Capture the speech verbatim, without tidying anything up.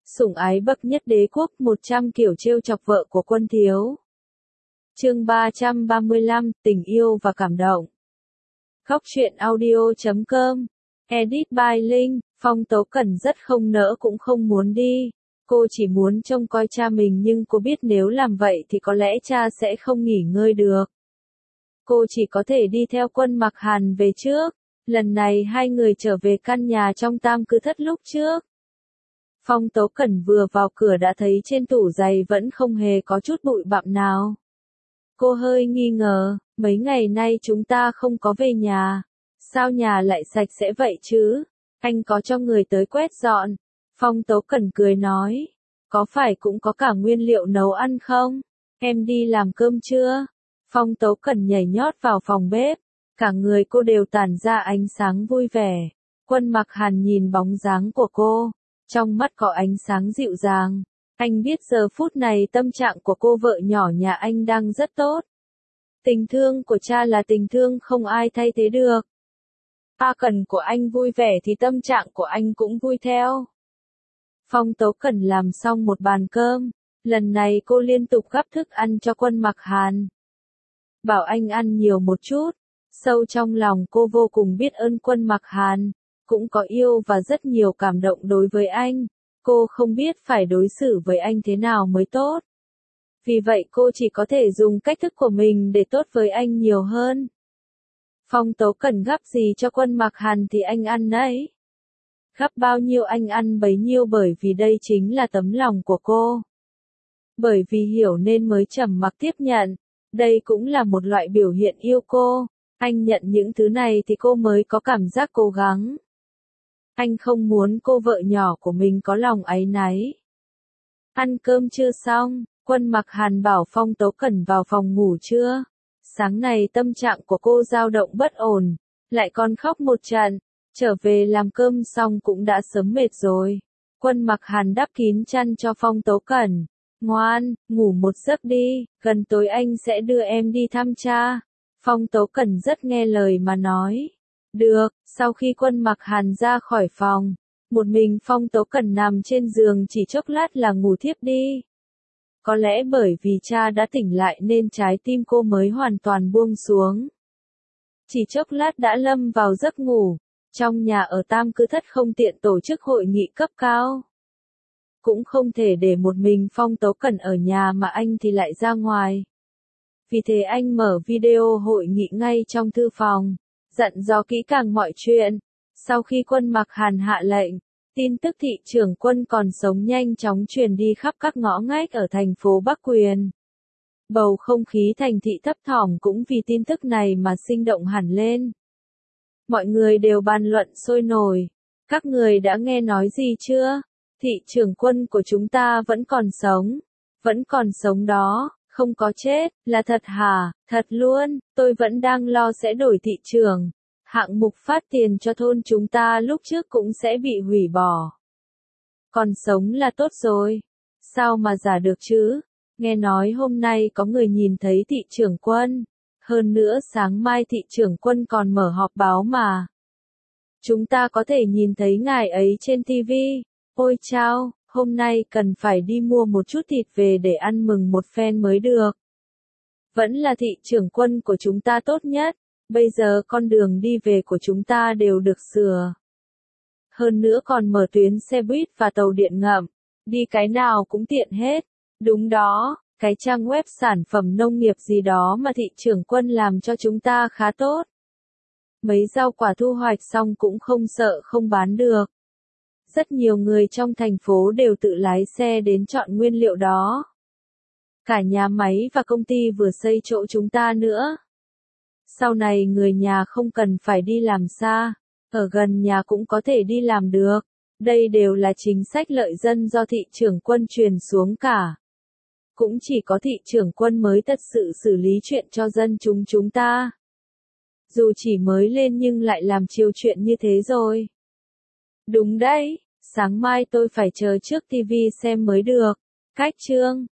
Sủng ái bậc nhất đế quốc, một trăm kiểu trêu chọc vợ của Quân Thiếu. Chương ba trăm ba mươi lăm, tình yêu và cảm động. Góc truyện audio chấm com. Edit by Linh. Phong Tố Cẩn rất không nỡ cũng không muốn đi. Cô chỉ muốn trông coi cha mình nhưng cô biết nếu làm vậy thì có lẽ cha sẽ không nghỉ ngơi được. Cô chỉ có thể đi theo Quân Mặc Hàn về trước. Lần này hai người trở về căn nhà trong tam cư thất lúc trước. Phong Tố Cẩn vừa vào cửa đã thấy trên tủ giày vẫn không hề có chút bụi bặm nào. Cô hơi nghi ngờ, mấy ngày nay chúng ta không có về nhà. Sao nhà lại sạch sẽ vậy chứ? Anh có cho người tới quét dọn. Phong Tố Cẩn cười nói. Có phải cũng có cả nguyên liệu nấu ăn không? Em đi làm cơm chưa? Phong Tố Cẩn nhảy nhót vào phòng bếp. Cả người cô đều tản ra ánh sáng vui vẻ. Quân Mặc Hàn nhìn bóng dáng của cô. Trong mắt có ánh sáng dịu dàng. Anh biết giờ phút này tâm trạng của cô vợ nhỏ nhà anh đang rất tốt. Tình thương của cha là tình thương không ai thay thế được. A Cẩn của anh vui vẻ thì tâm trạng của anh cũng vui theo. Phong Tố Cẩn làm xong một bàn cơm. Lần này cô liên tục gắp thức ăn cho Quân Mặc Hàn. Bảo anh ăn nhiều một chút. Sâu trong lòng cô vô cùng biết ơn Quân Mặc Hàn. Cũng có yêu và rất nhiều cảm động đối với anh. Cô không biết phải đối xử với anh thế nào mới tốt. Vì vậy cô chỉ có thể dùng cách thức của mình để tốt với anh nhiều hơn. Phong Tố Cẩn gắp gì cho Quân Mặc Hàn thì anh ăn đấy. Gắp bao nhiêu anh ăn bấy nhiêu bởi vì đây chính là tấm lòng của cô. Bởi vì hiểu nên mới trầm mặc tiếp nhận. Đây cũng là một loại biểu hiện yêu cô. Anh nhận những thứ này thì cô mới có cảm giác cố gắng. Anh không muốn cô vợ nhỏ của mình có lòng áy náy. Ăn cơm chưa xong, Quân Mặc Hàn bảo Phong Tố Cẩn vào phòng ngủ chưa. Sáng này tâm trạng của cô dao động bất ổn, lại còn khóc một trận. Trở về làm cơm xong cũng đã sớm mệt rồi. Quân Mặc Hàn đắp kín chăn cho Phong Tố Cẩn. Ngoan, ngủ một giấc đi, gần tối anh sẽ đưa em đi thăm cha. Phong Tố Cẩn rất nghe lời mà nói. Được, sau khi Quân Mặc Hàn ra khỏi phòng, một mình Phong Tố Cẩn nằm trên giường chỉ chốc lát là ngủ thiếp đi. Có lẽ bởi vì cha đã tỉnh lại nên trái tim cô mới hoàn toàn buông xuống. Chỉ chốc lát đã lâm vào giấc ngủ, trong nhà ở tam cư thất không tiện tổ chức hội nghị cấp cao. Cũng không thể để một mình Phong Tố Cẩn ở nhà mà anh thì lại ra ngoài. Vì thế anh mở video hội nghị ngay trong thư phòng. Dặn dò kỹ càng mọi chuyện. Sau khi Quân Mặc Hàn hạ lệnh, tin tức thị trưởng Quân còn sống nhanh chóng truyền đi khắp các ngõ ngách ở thành phố Bắc Quyền. Bầu không khí thành thị thấp thỏm cũng vì tin tức này mà sinh động hẳn lên. Mọi người đều bàn luận sôi nổi. Các người đã nghe nói gì chưa? Thị trưởng Quân của chúng ta vẫn còn sống. Vẫn còn sống đó. Không có chết, là thật hả? Thật luôn, tôi vẫn đang lo sẽ đổi thị trường. Hạng mục phát tiền cho thôn chúng ta lúc trước cũng sẽ bị hủy bỏ. Còn sống là tốt rồi. Sao mà giả được chứ? Nghe nói hôm nay có người nhìn thấy thị trưởng Quân. Hơn nữa sáng mai thị trưởng Quân còn mở họp báo mà. Chúng ta có thể nhìn thấy ngài ấy trên ti vi. Ôi chao! Hôm nay cần phải đi mua một chút thịt về để ăn mừng một phen mới được. Vẫn là thị trưởng Quân của chúng ta tốt nhất, bây giờ con đường đi về của chúng ta đều được sửa. Hơn nữa còn mở tuyến xe buýt và tàu điện ngầm, đi cái nào cũng tiện hết. Đúng đó, cái trang web sản phẩm nông nghiệp gì đó mà thị trưởng Quân làm cho chúng ta khá tốt. Mấy rau quả thu hoạch xong cũng không sợ không bán được. Rất nhiều người trong thành phố đều tự lái xe đến chọn nguyên liệu đó. Cả nhà máy và công ty vừa xây chỗ chúng ta nữa. Sau này người nhà không cần phải đi làm xa, ở gần nhà cũng có thể đi làm được. Đây đều là chính sách lợi dân do thị trưởng Quân truyền xuống cả. Cũng chỉ có thị trưởng Quân mới thật sự xử lý chuyện cho dân chúng chúng ta. Dù chỉ mới lên nhưng lại làm chiều chuyện như thế rồi. Đúng đấy, sáng mai tôi phải chờ trước ti vi xem mới được. Cách chương